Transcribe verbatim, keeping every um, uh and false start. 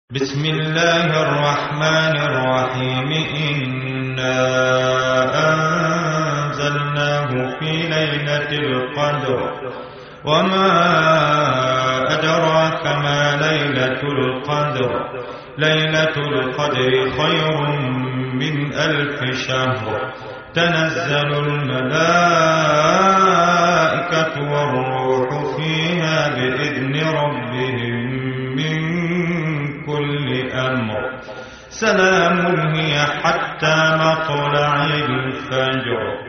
بسم الله الرحمن الرحيم إنا أنزلناه في ليلة القدر وما أدراك ما ليلة القدر ليلة القدر خير من ألف شهر تنزل الملائكة والروح فيها بإذن ربهم من كل أمر سلام هي حتى مطلع الفجر.